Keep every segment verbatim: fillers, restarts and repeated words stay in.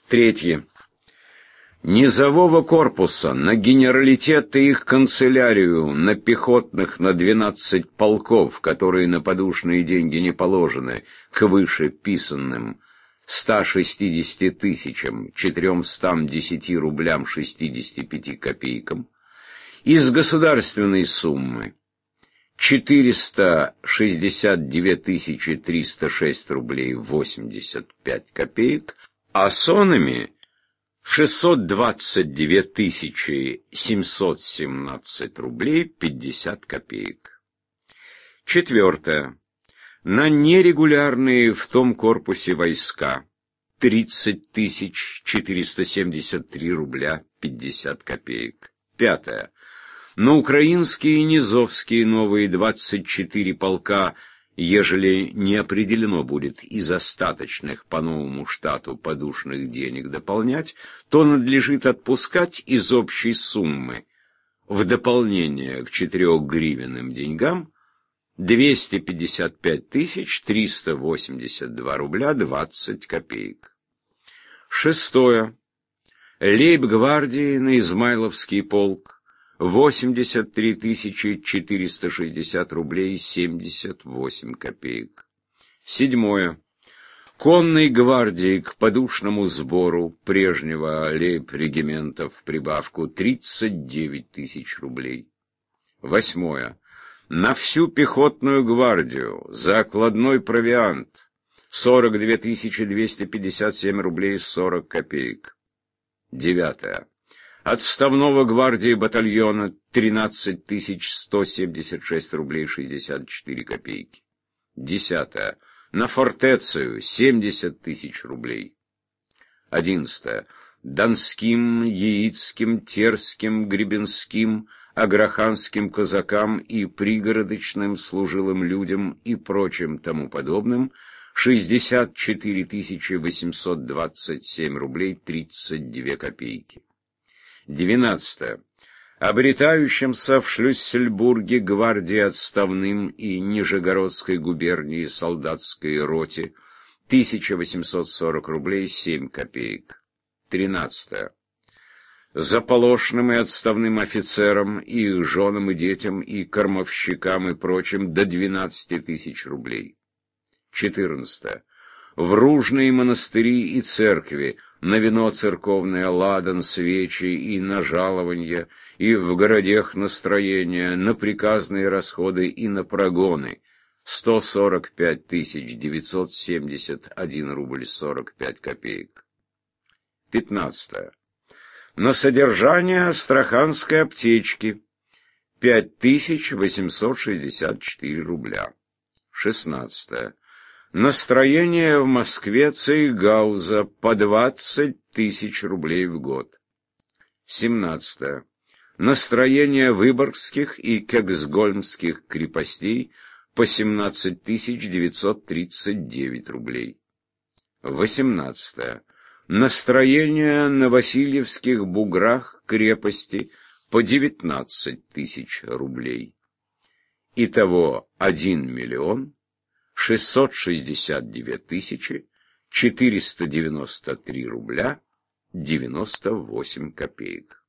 Третье. Низового корпуса на генералитет и их канцелярию, на пехотных на двенадцать полков, которые на подушные деньги не положены, к вышеписанным ста шестидесяти тысячам четырёмстам десяти рублям шестидесяти пяти копейкам, из государственной суммы четыреста шестьдесят две тысячи триста шесть рублей восемьдесят пять копеек, а сонами шестьсот двадцать две тысячи семьсот семнадцать рублей пятьдесят копеек. Четвертое. На нерегулярные в том корпусе войска тридцать тысяч четыреста семьдесят три рубля пятьдесят копеек. Пятое. На украинские и низовские новые двадцать четыре полка, ежели не определено будет из остаточных по новому штату подушных денег дополнять, то надлежит отпускать из общей суммы в дополнение к четырехгривенным деньгам двести пятьдесят пять тысяч триста восемьдесят два рубля двадцать копеек. Шестое. Лейб-гвардии на Измайловский полк восемьдесят три тысячи четыреста шестьдесят рублей семьдесят восемь копеек. Седьмое. Конной гвардии к подушному сбору прежнего лейб-регимента в прибавку тридцать девять тысяч рублей. Восьмое. На всю пехотную гвардию за окладной провиант сорок две тысячи двести пятьдесят семь рублей сорок копеек. Девятое. Отставного гвардии батальона тринадцать тысяч сто семьдесят шесть рублей шестьдесят четыре копейки. Десятое. На фортецию семьдесят тысяч рублей. Одиннадцатое. Донским, Яицким, Терским, Гребенским, Аграханским казакам и пригородочным служилым людям и прочим тому подобным шестьдесят четыре тысячи восемьсот двадцать семь рублей тридцать две копейки. Двенадцатое. Обретающимся в Шлюссельбурге гвардии отставным и Нижегородской губернии солдатской роте тысяча восемьсот сорок рублей семь копеек. Тринадцатое. Заполошным и отставным офицерам, и их женам и детям, и кормовщикам и прочим до двенадцати тысяч рублей. Четырнадцатое. В ружные монастыри и церкви на вино церковное, ладан, свечи и на жалованье, и в городах настроения, на приказные расходы и на прогоны сто сорок пять тысяч девятьсот семьдесят один рубль сорок пять копеек. Пятнадцатое. На содержание астраханской аптечки пять тысяч восемьсот шестьдесят четыре рубля. Шестнадцатое. Настроение в Москве Цейгауза по двадцать тысяч рублей в год. Семнадцатое. Настроение выборгских и кексгольмских крепостей по семнадцать тысяч девятьсот тридцать девять рублей. Восемнадцатое. Настроение на Васильевских буграх крепости по девятнадцать тысяч рублей. Итого один миллион шестьсот шестьдесят две тысячи четыреста девяносто три рубля девяносто восемь копеек.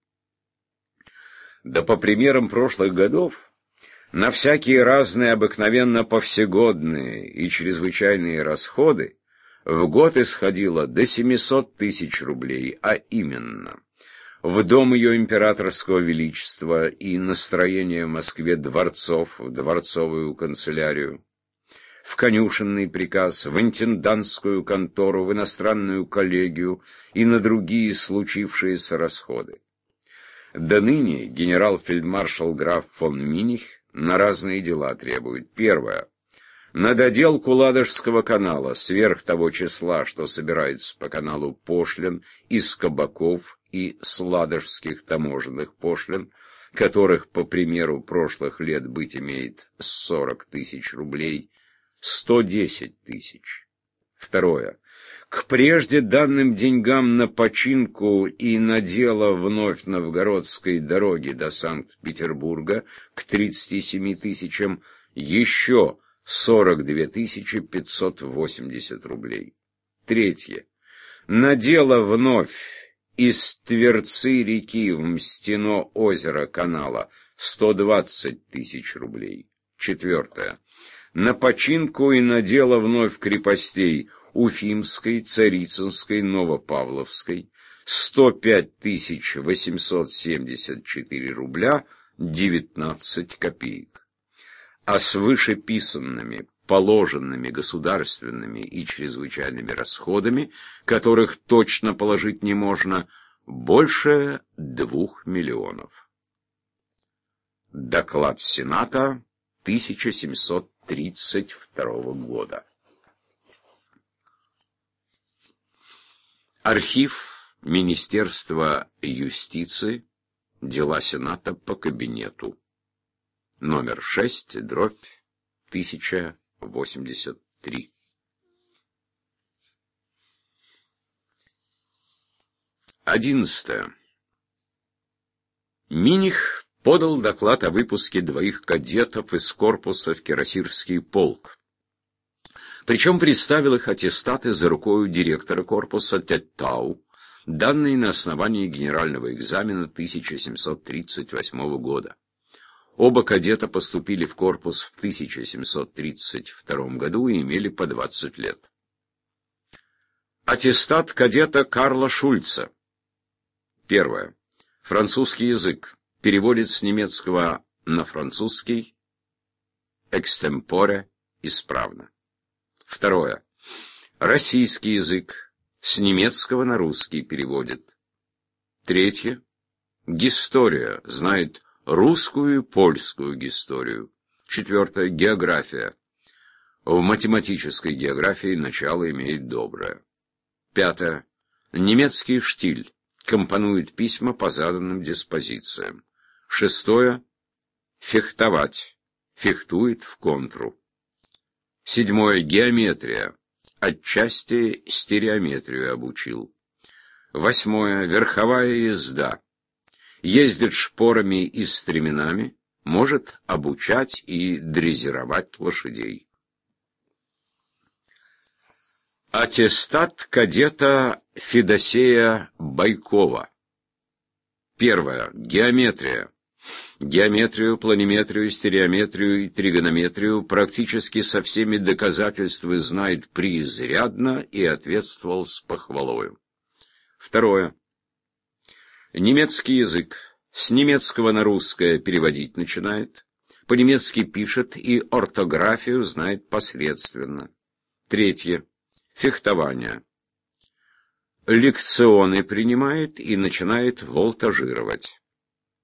Да по примерам прошлых годов, на всякие разные обыкновенно повсегодные и чрезвычайные расходы в год исходило до семисот тысяч рублей, а именно в дом ее императорского величества и настроение в Москве дворцов, в дворцовую канцелярию, в конюшенный приказ, в интендантскую контору, в иностранную коллегию и на другие случившиеся расходы. До ныне генерал-фельдмаршал граф фон Миних на разные дела требует. Первое. На доделку Ладожского канала, сверх того числа, что собирается по каналу пошлин из кабаков и с ладожских таможенных пошлин, которых, по примеру прошлых лет, быть имеет сорок тысяч рублей, сто десять тысяч. Второе. К прежде данным деньгам на починку и на дело вновь новгородской дороги до Санкт-Петербурга к тридцати семи тысячам еще сорок две тысячи пятьсот восемьдесят рублей. Третье. Надела вновь из Тверцы реки в Мстино озеро канала сто двадцать тысяч рублей. Четвертое. На починку и надела вновь крепостей Уфимской, Царицынской, Новопавловской сто пять тысяч восемьсот семьдесят четыре рубля девятнадцать копеек. А с вышеписанными, положенными государственными и чрезвычайными расходами, которых точно положить не можно, больше двух миллионов. Доклад Сената тысяча семьсот тридцать второго года. Архив Министерства юстиции. Дела Сената по кабинету. Номер шесть, дробь тысяча восемьдесят три. Одиннадцатое. Миних подал доклад о выпуске двоих кадетов из корпуса в Кирасирский полк. Причем представил их аттестаты за рукою директора корпуса Теттау, данные на основании генерального экзамена тысяча семьсот тридцать восьмого года. Оба кадета поступили в корпус в тысяча семьсот тридцать втором году и имели по двадцать лет. Аттестат кадета Карла Шульца. Первое. Французский язык. Переводит с немецкого на французский. Экстемпоре. Исправно. Второе. Российский язык. С немецкого на русский переводит. Третье. Гистория. Знает русскую и польскую гисторию. Четвертое. География. В математической географии начало имеет доброе. Пятое. Немецкий штиль. Компонует письма по заданным диспозициям. Шестое. Фехтовать. Фехтует в контру. Седьмое. Геометрия. Отчасти стереометрию обучил. Восьмое. Верховая езда. Ездит шпорами и стременами, может обучать и дрессировать лошадей. Аттестат кадета Федосея Байкова. Первое. Геометрия. Геометрию, планиметрию, стереометрию и тригонометрию практически со всеми доказательствами знает преизрядно и ответствовал с похвалою. Второе. Немецкий язык. С немецкого на русское переводить начинает. По-немецки пишет и ортографию знает посредственно. Третье. Фехтование. Лекционы принимает и начинает волтажировать.